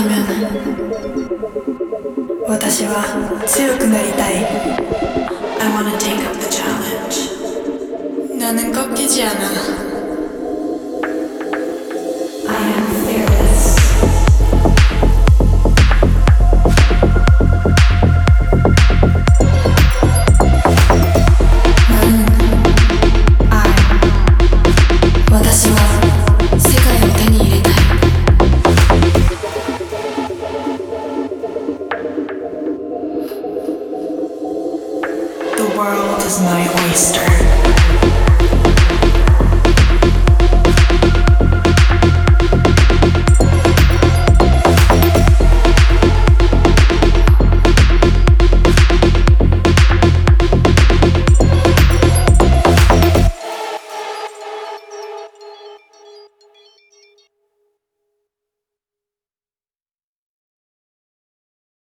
아니면 私は強くなりたい I wanna take up the challenge 나는 꺾이지 않아